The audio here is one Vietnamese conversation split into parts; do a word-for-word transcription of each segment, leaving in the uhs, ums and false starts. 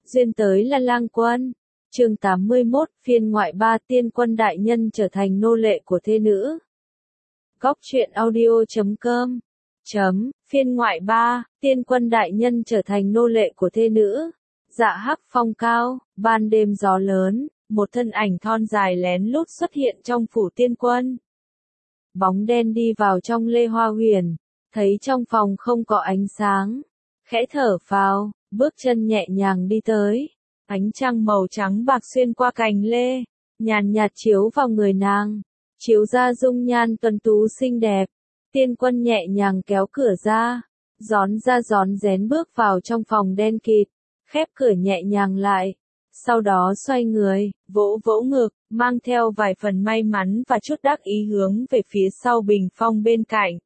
Duyên tới là lang quân. Chương tám mươi mốt, phiên ngoại ba, tiên quân đại nhân trở thành nô lệ của thê nữ. Góc truyện audio chấm com. Chấm, phiên ngoại ba, tiên quân đại nhân trở thành nô lệ của thê nữ. Dạ hắc phong cao, ban đêm gió lớn, một thân ảnh thon dài lén lút xuất hiện trong phủ tiên quân. Bóng đen đi vào trong lê hoa huyền, thấy trong phòng không có ánh sáng. Khẽ thở phào, bước chân nhẹ nhàng đi tới. Ánh trăng màu trắng bạc xuyên qua cành lê, nhàn nhạt chiếu vào người nàng, chiếu ra dung nhan tuấn tú xinh đẹp. Tiên quân nhẹ nhàng kéo cửa ra, gión ra gión rén bước vào trong phòng đen kịt, khép cửa nhẹ nhàng lại. Sau đó xoay người, vỗ vỗ ngực, mang theo vài phần may mắn và chút đắc ý hướng về phía sau bình phong bên cạnh.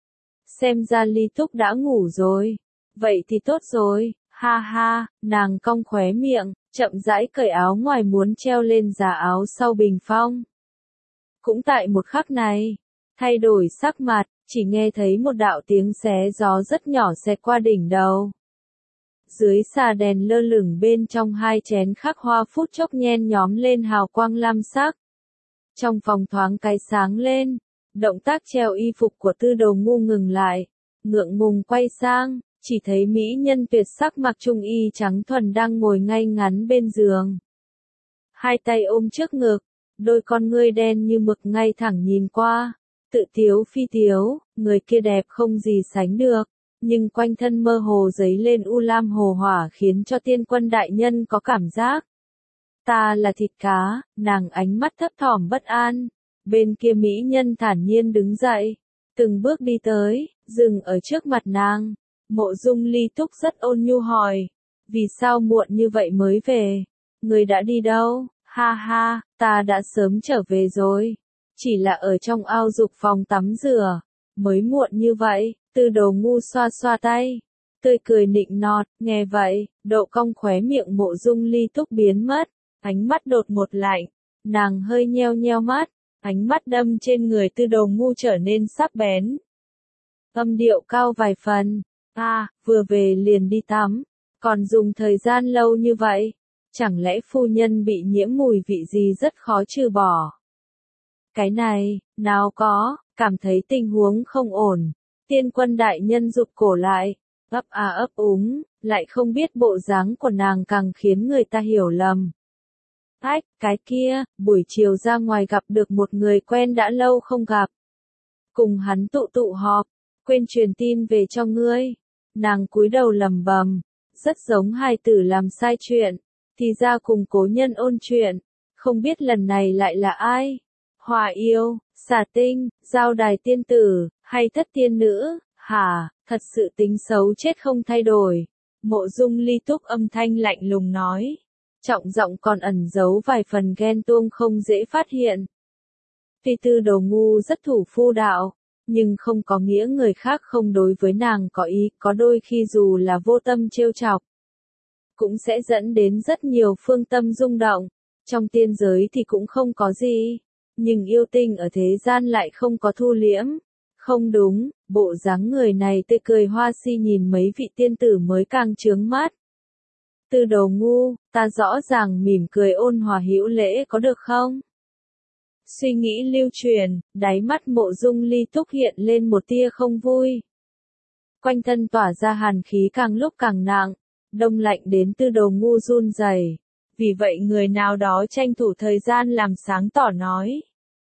Xem ra Ly Túc đã ngủ rồi. Vậy thì tốt rồi, ha ha, nàng cong khóe miệng, chậm rãi cởi áo ngoài muốn treo lên giá áo sau bình phong. Cũng tại một khắc này, thay đổi sắc mặt, chỉ nghe thấy một đạo tiếng xé gió rất nhỏ xẹt qua đỉnh đầu. Dưới xà đèn lơ lửng bên trong hai chén khắc hoa phút chốc nhen nhóm lên hào quang lam sắc. Trong phòng thoáng cái sáng lên, động tác treo y phục của Tư Đồ Ngu ngừng lại, ngượng ngùng quay sang, chỉ thấy mỹ nhân tuyệt sắc mặc trung y trắng thuần đang ngồi ngay ngắn bên giường. Hai tay ôm trước ngực, đôi con ngươi đen như mực ngay thẳng nhìn qua, tự tiếu phi tiếu, người kia đẹp không gì sánh được. Nhưng quanh thân mơ hồ dấy lên u lam hồ hỏa khiến cho tiên quân đại nhân có cảm giác. Ta là thịt cá, nàng ánh mắt thấp thỏm bất an. Bên kia mỹ nhân thản nhiên đứng dậy, từng bước đi tới, dừng ở trước mặt nàng. Mộ Dung Ly Túc rất ôn nhu hỏi, vì sao muộn như vậy mới về? Người đã đi đâu? Ha ha, ta đã sớm trở về rồi. Chỉ là ở trong ao dục phòng tắm rửa, mới muộn như vậy. Tư Đồ Ngu xoa xoa tay, tươi cười nịnh nọt, nghe vậy, độ cong khóe miệng Mộ Dung Ly Túc biến mất, ánh mắt đột ngột lạnh, nàng hơi nheo nheo mắt, ánh mắt đâm trên người Tư Đồ Ngu trở nên sắc bén. Âm điệu cao vài phần, a, à, vừa về liền đi tắm, còn dùng thời gian lâu như vậy, chẳng lẽ phu nhân bị nhiễm mùi vị gì rất khó trừ bỏ? Cái này, nào có, cảm thấy tình huống không ổn. Tiên quân đại nhân rụt cổ lại, ấp à ấp úng, lại không biết bộ dáng của nàng càng khiến người ta hiểu lầm. Ách, cái kia, buổi chiều ra ngoài gặp được một người quen đã lâu không gặp. Cùng hắn tụ tụ họp, quên truyền tin về cho ngươi. Nàng cúi đầu lầm bầm, rất giống hài tử làm sai chuyện, thì ra cùng cố nhân ôn chuyện, không biết lần này lại là ai. Hòa yêu, xà tinh, giao đài tiên tử, hay thất tiên nữ, hả, thật sự tính xấu chết không thay đổi. Mộ Dung Ly Túc âm thanh lạnh lùng nói, trọng giọng còn ẩn giấu vài phần ghen tuông không dễ phát hiện. Tuy Tư Đồ Ngu rất thủ phu đạo, nhưng không có nghĩa người khác không đối với nàng có ý, có đôi khi dù là vô tâm trêu chọc, cũng sẽ dẫn đến rất nhiều phương tâm rung động. Trong tiên giới thì cũng không có gì. Nhưng yêu tinh ở thế gian lại không có thu liễm. Không đúng, bộ dáng người này tươi cười hoa si nhìn mấy vị tiên tử mới càng chướng mắt. Tư Đồ Ngu, ta rõ ràng mỉm cười ôn hòa hữu lễ có được không? Suy nghĩ lưu truyền, đáy mắt Mộ Dung Ly Túc hiện lên một tia không vui. Quanh thân tỏa ra hàn khí càng lúc càng nặng, đông lạnh đến Tư Đồ Ngu run rẩy. Vì vậy người nào đó tranh thủ thời gian làm sáng tỏ nói.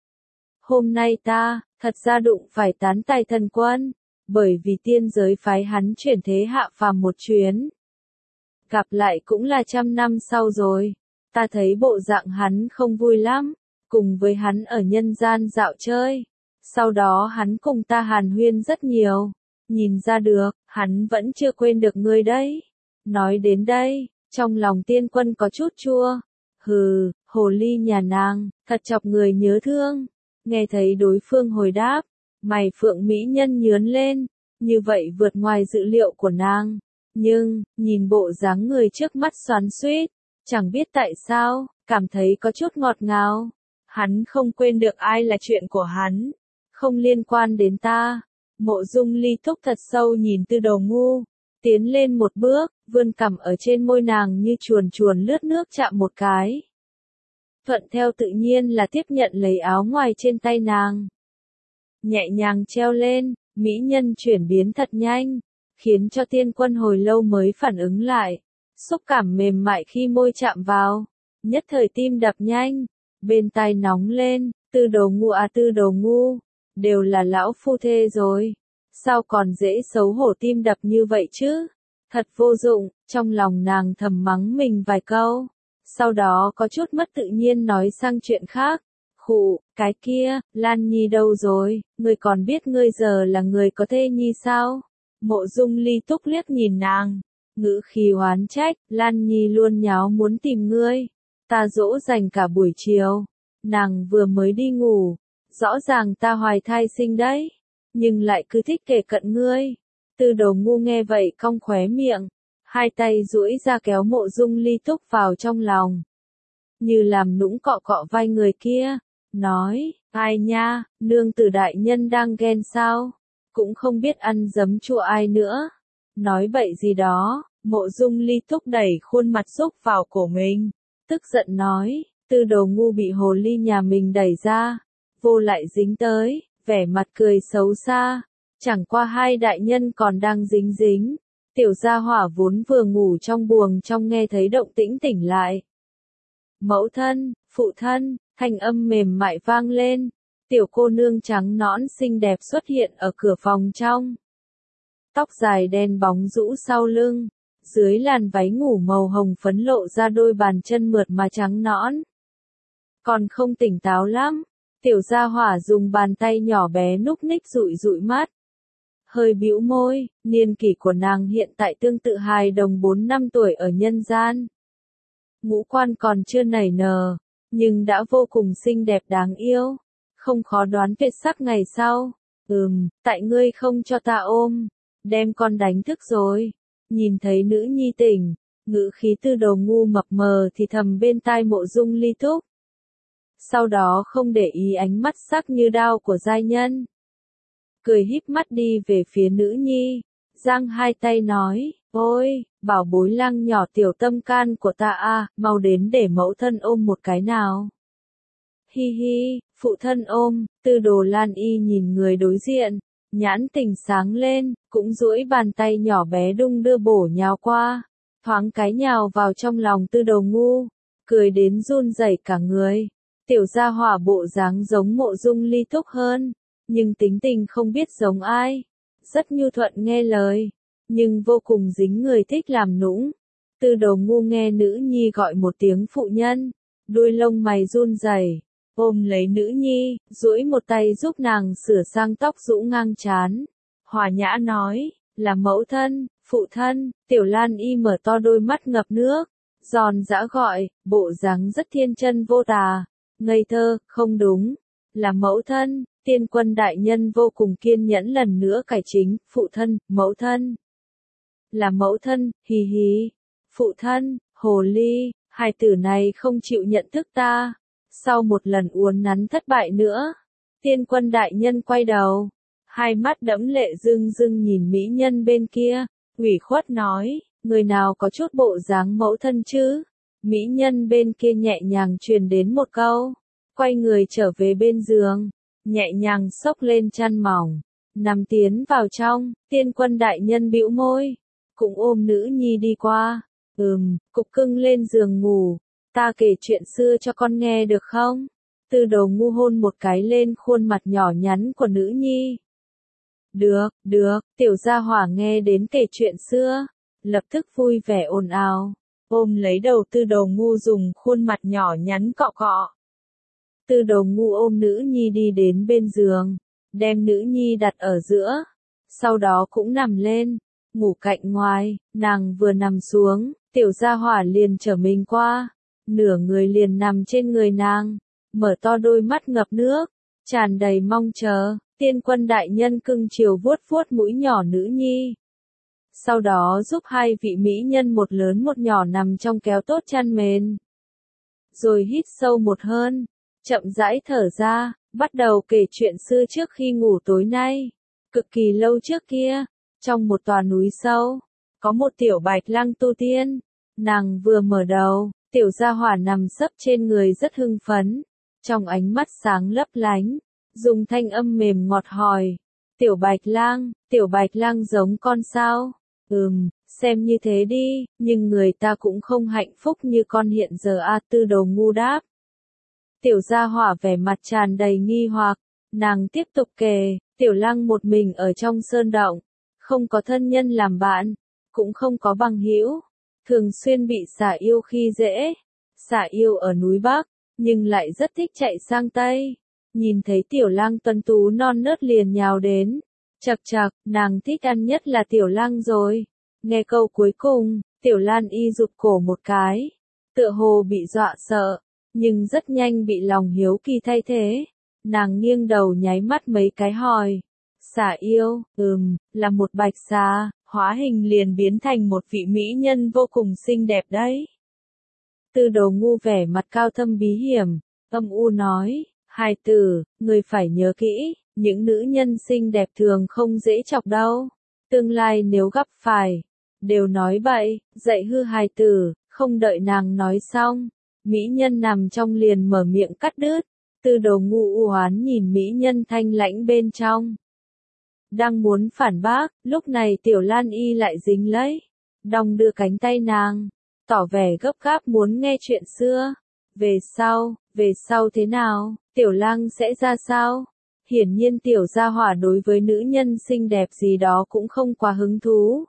Hôm nay ta, thật ra đụng phải tán tài thần quân, bởi vì tiên giới phái hắn chuyển thế hạ phàm một chuyến. Gặp lại cũng là trăm năm sau rồi, ta thấy bộ dạng hắn không vui lắm, cùng với hắn ở nhân gian dạo chơi. Sau đó hắn cùng ta hàn huyên rất nhiều, nhìn ra được, hắn vẫn chưa quên được ngươi đấy. Nói đến đây, trong lòng tiên quân có chút chua. Hừ, hồ ly nhà nàng, thật chọc người nhớ thương. Nghe thấy đối phương hồi đáp, mày phượng mỹ nhân nhướn lên, như vậy vượt ngoài dự liệu của nàng. Nhưng, nhìn bộ dáng người trước mắt xoắn xuýt, chẳng biết tại sao, cảm thấy có chút ngọt ngào. Hắn không quên được ai là chuyện của hắn, không liên quan đến ta. Mộ Dung Ly Túc thật sâu nhìn Tư Đồ Ngu, tiến lên một bước, vươn cằm ở trên môi nàng như chuồn chuồn lướt nước chạm một cái. Thuận theo tự nhiên là tiếp nhận lấy áo ngoài trên tay nàng. Nhẹ nhàng treo lên, mỹ nhân chuyển biến thật nhanh, khiến cho Tiên Quân hồi lâu mới phản ứng lại. Xúc cảm mềm mại khi môi chạm vào, nhất thời tim đập nhanh, bên tai nóng lên, Tư Đồ Ngu à Tư Đồ Ngu, đều là lão phu thê rồi, sao còn dễ xấu hổ tim đập như vậy chứ? Thật vô dụng, trong lòng nàng thầm mắng mình vài câu, sau đó có chút mất tự nhiên nói sang chuyện khác. Khụ, cái kia, Lan Nhi đâu rồi, ngươi còn biết ngươi giờ là người có thê nhi sao? Mộ Dung Ly Túc liếc nhìn nàng, ngữ khí oán trách, Lan Nhi luôn nháo muốn tìm ngươi, ta dỗ dành cả buổi chiều, nàng vừa mới đi ngủ, rõ ràng ta hoài thai sinh đấy, nhưng lại cứ thích kể cận ngươi. Tư Đồ Ngu nghe vậy cong khóe miệng, hai tay duỗi ra kéo Mộ Dung Ly Túc vào trong lòng, như làm nũng cọ cọ vai người kia, nói, ai nha, nương tử đại nhân đang ghen sao, cũng không biết ăn giấm chua ai nữa, nói bậy gì đó. Mộ Dung Ly Túc đẩy khuôn mặt xúc vào cổ mình, tức giận nói, Tư Đồ Ngu bị hồ ly nhà mình đẩy ra, vô lại dính tới, vẻ mặt cười xấu xa, chẳng qua hai đại nhân còn đang dính dính, tiểu gia hỏa vốn vừa ngủ trong buồng trong nghe thấy động tĩnh tỉnh lại. Mẫu thân, phụ thân, thanh âm mềm mại vang lên, tiểu cô nương trắng nõn xinh đẹp xuất hiện ở cửa phòng trong. Tóc dài đen bóng rũ sau lưng, dưới làn váy ngủ màu hồng phấn lộ ra đôi bàn chân mượt mà trắng nõn. Còn không tỉnh táo lắm, tiểu gia hỏa dùng bàn tay nhỏ bé núc ních dụi dụi mắt. Hơi bĩu môi, niên kỷ của nàng hiện tại tương tự hài đồng bốn năm tuổi ở nhân gian. Ngũ quan còn chưa nảy nở, nhưng đã vô cùng xinh đẹp đáng yêu, không khó đoán tuyệt sắc ngày sau. Ừm, tại ngươi không cho ta ôm, đem con đánh thức rồi. Nhìn thấy nữ nhi tỉnh, ngữ khí Tư Đồ Ngu mập mờ thì thầm bên tai Mộ Dung Ly Túc. Sau đó không để ý ánh mắt sắc như đao của giai nhân, cười híp mắt đi về phía nữ nhi, giang hai tay nói, ôi, bảo bối lang nhỏ tiểu tâm can của ta a, mau đến để mẫu thân ôm một cái nào. Hi hi, phụ thân ôm. Tư Đồ Lan Y nhìn người đối diện, nhãn tình sáng lên, cũng duỗi bàn tay nhỏ bé đung đưa bổ nhào qua, thoáng cái nhào vào trong lòng Tư Đồ Ngu, cười đến run rẩy cả người. Tiểu gia hỏa bộ dáng giống Mộ Dung Ly Túc hơn, nhưng tính tình không biết giống ai, rất nhu thuận nghe lời, nhưng vô cùng dính người thích làm nũng. Tư Đồ Ngu nghe nữ nhi gọi một tiếng phụ nhân, đuôi lông mày run rẩy, ôm lấy nữ nhi, duỗi một tay giúp nàng sửa sang tóc rũ ngang trán, hòa nhã nói, là mẫu thân, phụ thân. Tiểu Lan Y mở to đôi mắt ngập nước, giòn giã gọi, bộ dáng rất thiên chân vô tà, ngây thơ. Không đúng, là mẫu thân. Tiên Quân đại nhân vô cùng kiên nhẫn lần nữa cải chính, phụ thân, mẫu thân, là mẫu thân. Hì hì, phụ thân, hồ ly, hài tử này không chịu nhận thức ta. Sau một lần uốn nắn thất bại nữa, Tiên Quân đại nhân quay đầu, hai mắt đẫm lệ rưng rưng nhìn mỹ nhân bên kia, ủy khuất nói, người nào có chút bộ dáng mẫu thân chứ? Mỹ nhân bên kia nhẹ nhàng truyền đến một câu, quay người trở về bên giường, nhẹ nhàng xốc lên chăn mỏng, nằm tiến vào trong. Tiên Quân đại nhân bĩu môi, cũng ôm nữ nhi đi qua, ừm, cục cưng lên giường ngủ, ta kể chuyện xưa cho con nghe được không? Tư Đồ Ngu hôn một cái lên khuôn mặt nhỏ nhắn của nữ nhi. Được, được. Tiểu gia hỏa nghe đến kể chuyện xưa, lập tức vui vẻ ồn ào, ôm lấy đầu Tư Đồ Ngu dùng khuôn mặt nhỏ nhắn cọ cọ. Tư Đồ Ngu ôm nữ nhi đi đến bên giường, đem nữ nhi đặt ở giữa, sau đó cũng nằm lên, ngủ cạnh ngoài. Nàng vừa nằm xuống, tiểu gia hỏa liền trở mình qua, nửa người liền nằm trên người nàng, mở to đôi mắt ngập nước, tràn đầy mong chờ. Tiên Quân đại nhân cưng chiều vuốt vuốt mũi nhỏ nữ nhi, sau đó giúp hai vị mỹ nhân một lớn một nhỏ nằm trong kéo tốt chăn mền, rồi hít sâu một hơi, chậm rãi thở ra, bắt đầu kể chuyện xưa trước khi ngủ tối nay. Cực kỳ lâu trước kia, trong một tòa núi sâu, có một tiểu bạch lăng tu tiên. Nàng vừa mở đầu, tiểu gia hỏa nằm sấp trên người rất hưng phấn, trong ánh mắt sáng lấp lánh, dùng thanh âm mềm ngọt hỏi, tiểu bạch lang, tiểu bạch lang giống con sao? Ừm, xem như thế đi, nhưng người ta cũng không hạnh phúc như con hiện giờ a. Tư Đồ Ngu đáp. Tiểu gia hỏa vẻ mặt tràn đầy nghi hoặc, nàng tiếp tục kể, tiểu lang một mình ở trong sơn động, không có thân nhân làm bạn, cũng không có bằng hữu, thường xuyên bị xà yêu khi dễ. Xà yêu ở núi Bắc, nhưng lại rất thích chạy sang Tây. Nhìn thấy tiểu lang tuấn tú non nớt liền nhào đến. Chậc chậc, nàng thích ăn nhất là tiểu lang rồi. Nghe câu cuối cùng, tiểu Lan y rụt cổ một cái. Tựa hồ bị dọa sợ, nhưng rất nhanh bị lòng hiếu kỳ thay thế. Nàng nghiêng đầu nháy mắt mấy cái hỏi. Xà yêu, ừm, là một bạch xà, hóa hình liền biến thành một vị mỹ nhân vô cùng xinh đẹp đấy. Tư Đồ Ngu vẻ mặt cao thâm bí hiểm, âm u nói, hài tử, người phải nhớ kỹ, những nữ nhân xinh đẹp thường không dễ chọc đâu. Tương lai nếu gặp phải, đều nói bậy, dạy hư hài tử, không đợi nàng nói xong. Mỹ nhân nằm trong liền mở miệng cắt đứt. Tư Đồ Ngu u oán nhìn mỹ nhân thanh lãnh bên trong. Đang muốn phản bác, lúc này tiểu Lan y lại dính lấy. Đong đưa cánh tay nàng, tỏ vẻ gấp gáp muốn nghe chuyện xưa. Về sau, về sau thế nào, tiểu lang sẽ ra sao? Hiển nhiên tiểu gia hỏa đối với nữ nhân xinh đẹp gì đó cũng không quá hứng thú.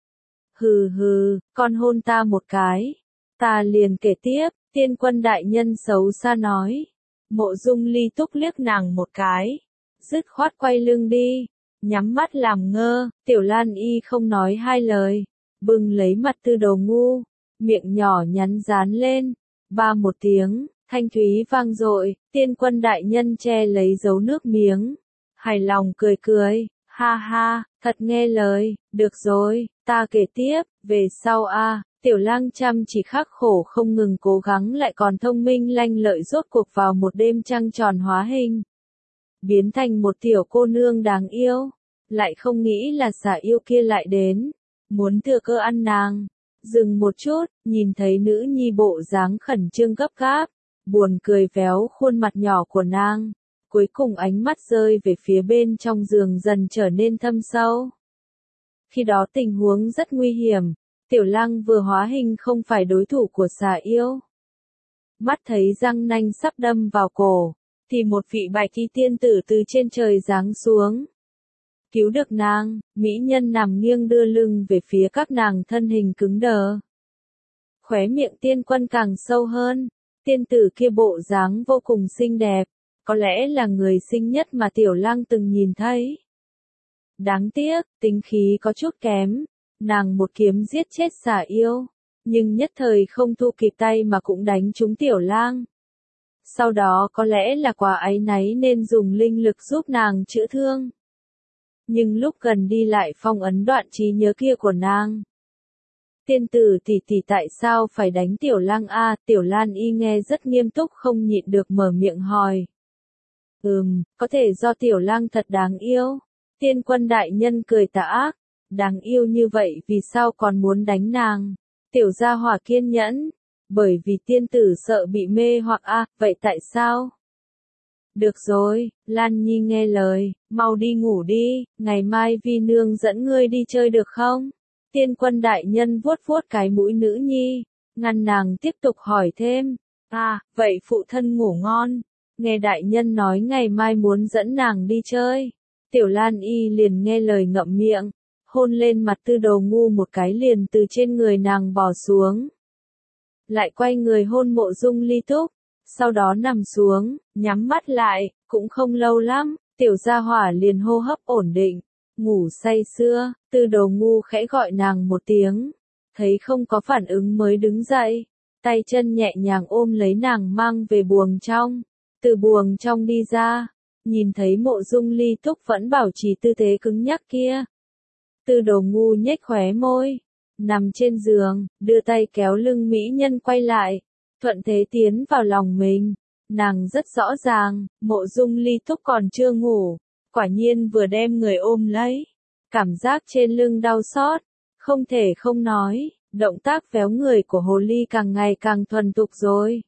Hừ hừ, con hôn ta một cái. Ta liền kể tiếp, tiên quân đại nhân xấu xa nói. Mộ Dung Ly Túc liếc nàng một cái. Dứt khoát quay lưng đi. Nhắm mắt làm ngơ, tiểu Lan y không nói hai lời. Bưng lấy mặt Tư Đồ Ngu. Miệng nhỏ nhắn dán lên. Ba một tiếng, thanh thúy vang dội, tiên quân đại nhân che lấy dấu nước miếng. Hài lòng cười cười, ha ha, thật nghe lời, được rồi, ta kể tiếp, về sau a, tiểu lang chăm chỉ khắc khổ không ngừng cố gắng lại còn thông minh lanh lợi rốt cuộc vào một đêm trăng tròn hóa hình. Biến thành một tiểu cô nương đáng yêu, lại không nghĩ là xà yêu kia lại đến, muốn thừa cơ ăn nàng. Dừng một chút, nhìn thấy nữ nhi bộ dáng khẩn trương gấp gáp, buồn cười véo khuôn mặt nhỏ của nàng, cuối cùng ánh mắt rơi về phía bên trong giường dần trở nên thâm sâu. Khi đó tình huống rất nguy hiểm, tiểu lang vừa hóa hình không phải đối thủ của xà yêu. Mắt thấy răng nanh sắp đâm vào cổ, thì một vị bạch y tiên tử từ trên trời giáng xuống. Cứu được nàng, mỹ nhân nằm nghiêng đưa lưng về phía các nàng thân hình cứng đờ. Khóe miệng tiên quân càng sâu hơn, tiên tử kia bộ dáng vô cùng xinh đẹp, có lẽ là người xinh nhất mà tiểu lang từng nhìn thấy. Đáng tiếc, tính khí có chút kém, nàng một kiếm giết chết xà yêu, nhưng nhất thời không thu kịp tay mà cũng đánh trúng tiểu lang. Sau đó có lẽ là quả áy náy nên dùng linh lực giúp nàng chữa thương. Nhưng lúc gần đi lại phong ấn đoạn trí nhớ kia của nàng. Tiên tử tỷ tỷ tại sao phải đánh tiểu lang a? Tiểu Lan y nghe rất nghiêm túc không nhịn được mở miệng hỏi. Ừm, có thể do tiểu lang thật đáng yêu. Tiên quân đại nhân cười tà ác. Đáng yêu như vậy vì sao còn muốn đánh nàng? Tiểu gia hỏa kiên nhẫn. Bởi vì tiên tử sợ bị mê hoặc a, vậy tại sao? Được rồi, Lan Nhi nghe lời, mau đi ngủ đi, ngày mai vi nương dẫn ngươi đi chơi được không? Tiên quân đại nhân vuốt vuốt cái mũi nữ nhi, ngăn nàng tiếp tục hỏi thêm. À, vậy phụ thân ngủ ngon. Nghe đại nhân nói ngày mai muốn dẫn nàng đi chơi. Tiểu Lan y liền nghe lời ngậm miệng, hôn lên mặt Tư Đồ Ngu một cái liền từ trên người nàng bò xuống. Lại quay người hôn Mộ Dung Ly Túc. Sau đó nằm xuống, nhắm mắt lại, cũng không lâu lắm, tiểu gia hỏa liền hô hấp ổn định, ngủ say sưa. Tư Đồ Ngu khẽ gọi nàng một tiếng, thấy không có phản ứng mới đứng dậy, tay chân nhẹ nhàng ôm lấy nàng mang về buồng trong. Từ buồng trong đi ra, nhìn thấy Mộ Dung Ly Túc vẫn bảo trì tư thế cứng nhắc kia. Tư Đồ Ngu nhếch khóe môi, nằm trên giường, đưa tay kéo lưng mỹ nhân quay lại. Thuận thế tiến vào lòng mình, nàng rất rõ ràng, Mộ Dung Ly Túc còn chưa ngủ, quả nhiên vừa đem người ôm lấy, cảm giác trên lưng đau xót, Không thể không nói, động tác véo người của hồ ly càng ngày càng thuần thục rồi.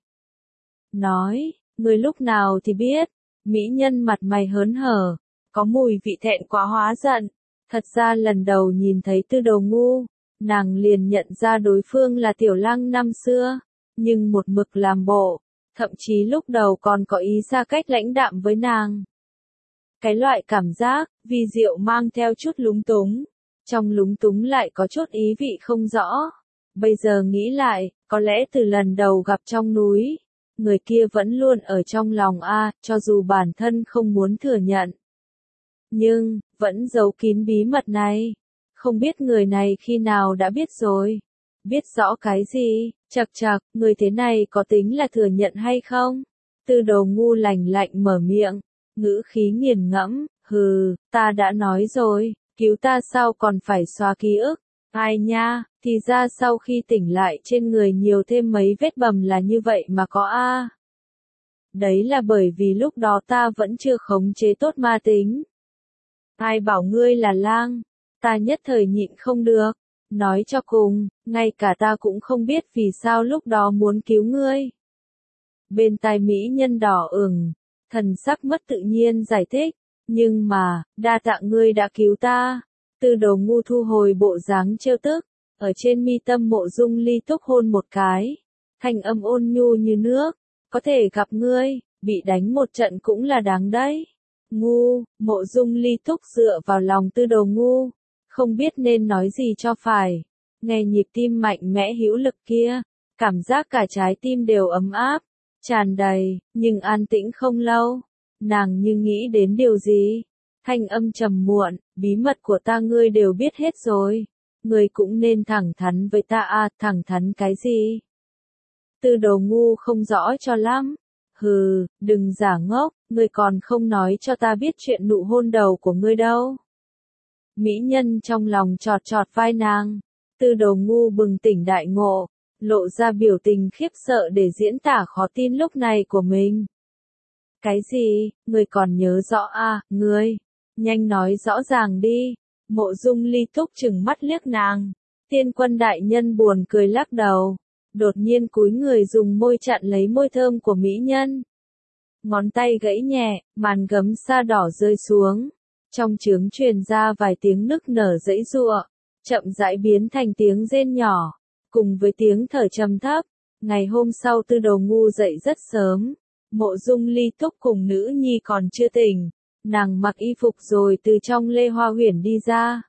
Nói, ngươi lúc nào thì biết, mỹ nhân mặt mày hớn hở, có mùi vị thẹn quá hóa giận. Thật ra lần đầu nhìn thấy Tư Đồ Ngu, nàng liền nhận ra đối phương là Tiểu Lăng năm xưa, nhưng một mực làm bộ, thậm chí lúc đầu còn có ý ra cách lãnh đạm với nàng. Cái loại cảm giác, vi diệu mang theo chút lúng túng, trong lúng túng lại có chút ý vị không rõ. Bây giờ nghĩ lại, có lẽ từ lần đầu gặp trong núi, người kia vẫn luôn ở trong lòng a, cho dù bản thân không muốn thừa nhận. Nhưng, vẫn giấu kín bí mật này. Không biết người này khi nào đã biết rồi. Biết rõ cái gì, chậc chậc, người thế này có tính là thừa nhận hay không? Tư Đồ Ngu lạnh lạnh mở miệng, ngữ khí nghiền ngẫm, hừ, ta đã nói rồi, cứu ta sao còn phải xóa ký ức. Ai nha, thì ra sau khi tỉnh lại trên người nhiều thêm mấy vết bầm là như vậy mà có a. Đấy là bởi vì lúc đó ta vẫn chưa khống chế tốt ma tính. Ai bảo ngươi là lang, ta nhất thời nhịn không được. Nói cho cùng, ngay cả ta cũng không biết vì sao lúc đó muốn cứu ngươi. Bên tai mỹ nhân đỏ ửng, thần sắc mất tự nhiên giải thích, nhưng mà, đa tạ ngươi đã cứu ta. Tư Đồ Ngu thu hồi bộ dáng trêu tức, ở trên mi tâm Mộ Dung Ly Túc hôn một cái, thanh âm ôn nhu như nước, có thể gặp ngươi, bị đánh một trận cũng là đáng đấy. Ngu, Mộ Dung Ly Túc dựa vào lòng Tư Đồ Ngu, không biết nên nói gì cho phải. Nghe nhịp tim mạnh mẽ hữu lực kia, cảm giác cả trái tim đều ấm áp, tràn đầy, nhưng an tĩnh không lâu. Nàng như nghĩ đến điều gì, thanh âm trầm muộn, bí mật của ta ngươi đều biết hết rồi, ngươi cũng nên thẳng thắn với ta à, thẳng thắn cái gì? Tư Đồ Ngu không rõ cho lắm. Hừ, đừng giả ngốc, ngươi còn không nói cho ta biết chuyện nụ hôn đầu của ngươi đâu. Mỹ nhân trong lòng chọt chọt vai nàng, Tư Đồ Ngu bừng tỉnh đại ngộ, lộ ra biểu tình khiếp sợ để diễn tả khó tin lúc này của mình. Cái gì, ngươi còn nhớ rõ à, ngươi, nhanh nói rõ ràng đi. Mộ Dung Ly Túc chừng mắt liếc nàng, Tiên Quân đại nhân buồn cười lắc đầu, đột nhiên cúi người dùng môi chặn lấy môi thơm của mỹ nhân. Ngón tay gãy nhẹ, màn gấm sa đỏ rơi xuống. Trong trướng truyền ra vài tiếng nức nở giãy giụa, chậm rãi biến thành tiếng rên nhỏ, cùng với tiếng thở trầm thấp. Ngày hôm sau Tư Đồ Ngu dậy rất sớm, Mộ Dung Ly Túc cùng nữ nhi còn chưa tỉnh, nàng mặc y phục rồi từ trong lê hoa huyền đi ra.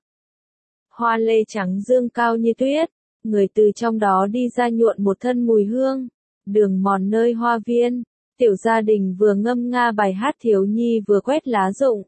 Hoa lê trắng dương cao như tuyết, người từ trong đó đi ra nhuộn một thân mùi hương. Đường mòn nơi hoa viên, tiểu gia đình vừa ngâm nga bài hát thiếu nhi vừa quét lá rụng.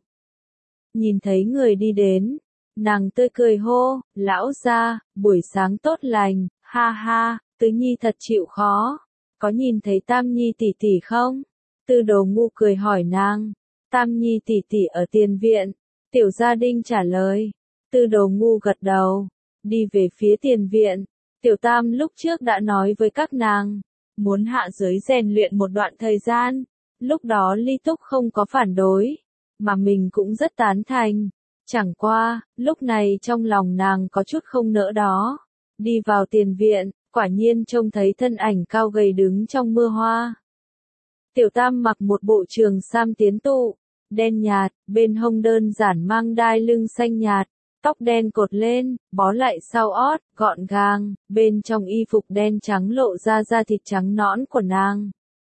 Nhìn thấy người đi đến, nàng tươi cười hô, lão gia, buổi sáng tốt lành, ha ha, Tứ Nhi thật chịu khó, có nhìn thấy Tam Nhi tỷ tỷ không? Tư Đồ Ngu cười hỏi nàng, Tam Nhi tỷ tỷ ở tiền viện, tiểu gia đình trả lời. Tư Đồ Ngu gật đầu, đi về phía tiền viện. Tiểu Tam lúc trước đã nói với các nàng, muốn hạ giới rèn luyện một đoạn thời gian, lúc đó Ly Túc không có phản đối, mà mình cũng rất tán thành. Chẳng qua, lúc này trong lòng nàng có chút không nỡ đó. Đi vào tiền viện, quả nhiên trông thấy thân ảnh cao gầy đứng trong mưa hoa. Tiểu Tam mặc một bộ trường sam tiến tụ, đen nhạt, bên hông đơn giản mang đai lưng xanh nhạt, tóc đen cột lên, bó lại sau ót, gọn gàng, bên trong y phục đen trắng lộ ra da thịt trắng nõn của nàng.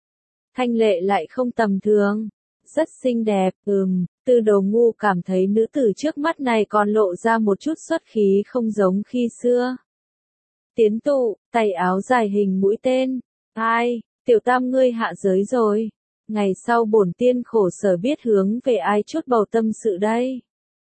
Thanh lệ lại không tầm thường, rất xinh đẹp, ừm, Tư Đồ Ngu cảm thấy nữ tử trước mắt này còn lộ ra một chút xuất khí không giống khi xưa. Tiến tụ, tay áo dài hình mũi tên, ai, Tiểu Tam ngươi hạ giới rồi, ngày sau bổn tiên khổ sở biết hướng về ai chút bầu tâm sự đây.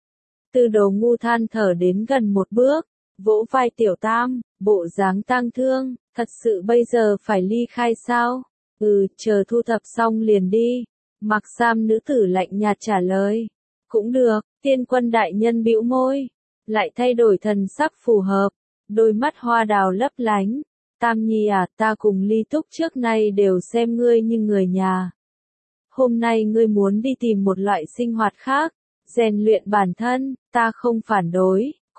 Tư Đồ Ngu than thở đến gần một bước, vỗ vai Tiểu Tam, bộ dáng tang thương, thật sự bây giờ phải ly khai sao? Ừ, chờ thu thập xong liền đi. Mặc sam nữ tử lạnh nhạt trả lời. Cũng được, Tiên Quân đại nhân bĩu môi, lại thay đổi thần sắc phù hợp, đôi mắt hoa đào lấp lánh. Tam Nhi à, ta cùng Ly Túc trước nay đều xem ngươi như người nhà. Hôm nay ngươi muốn đi tìm một loại sinh hoạt khác, rèn luyện bản thân, ta không phản đối,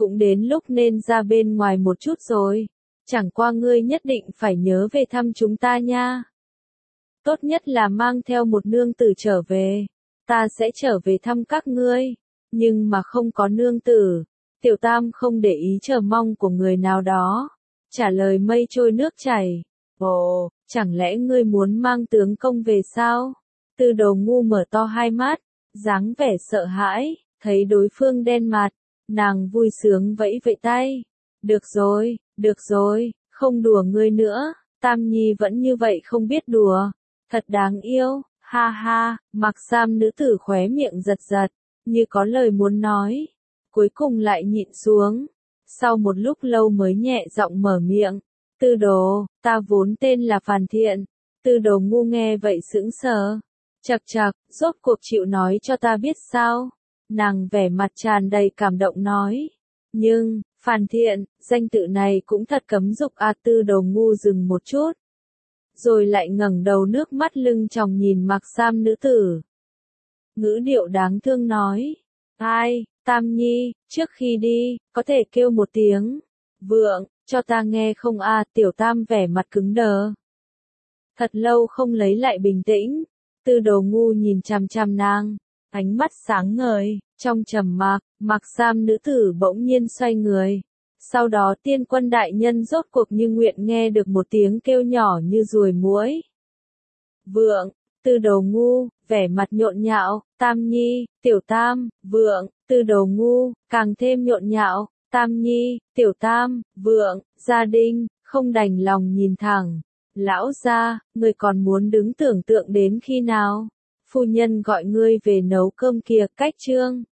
cũng đến lúc nên ra bên ngoài một chút rồi. Chẳng qua ngươi nhất định phải nhớ về thăm chúng ta nha. Tốt nhất là mang theo một nương tử trở về. Ta sẽ trở về thăm các ngươi. Nhưng mà không có nương tử. Tiểu Tam không để ý chờ mong của người nào đó. Trả lời mây trôi nước chảy. Ồ, chẳng lẽ ngươi muốn mang tướng công về sao? Tư Đồ Ngu mở to hai mắt, dáng vẻ sợ hãi, thấy đối phương đen mặt, nàng vui sướng vẫy vẫy tay. Được rồi, được rồi, không đùa ngươi nữa, Tam Nhi vẫn như vậy không biết đùa, thật đáng yêu, ha ha, Mặc Sam nữ tử khóe miệng giật giật, như có lời muốn nói, cuối cùng lại nhịn xuống, sau một lúc lâu mới nhẹ giọng mở miệng, Tư Đồ, ta vốn tên là Phàn Thiện. Tư Đồ Ngu nghe vậy sững sờ. Chậc chậc, rốt cuộc chịu nói cho ta biết sao? Nàng vẻ mặt tràn đầy cảm động nói. Nhưng, Phàn Thiện, danh tự này cũng thật cấm dục à. Tư Đồ Ngu dừng một chút. Rồi lại ngẩng đầu nước mắt lưng tròng nhìn Mặc Sam nữ tử. Ngữ điệu đáng thương nói. Ai, Tam Nhi, trước khi đi, có thể kêu một tiếng. Vượng, cho ta nghe không a? À, Tiểu Tam vẻ mặt cứng đờ. Thật lâu không lấy lại bình tĩnh. Tư Đồ Ngu nhìn chằm chằm nàng, ánh mắt sáng ngời, trong trầm mặc, Mặc Sam nữ tử bỗng nhiên xoay người. Sau đó Tiên Quân đại nhân rốt cuộc như nguyện nghe được một tiếng kêu nhỏ như ruồi muỗi. Vượng, Tư Đồ Ngu, vẻ mặt nhộn nhạo, Tam Nhi, Tiểu Tam, Vượng, Tư Đồ Ngu, càng thêm nhộn nhạo, Tam Nhi, Tiểu Tam, Vượng, Gia Đình, không đành lòng nhìn thẳng. Lão gia, ngươi còn muốn đứng tưởng tượng đến khi nào? Phu nhân gọi ngươi về nấu cơm kìa. Cách chương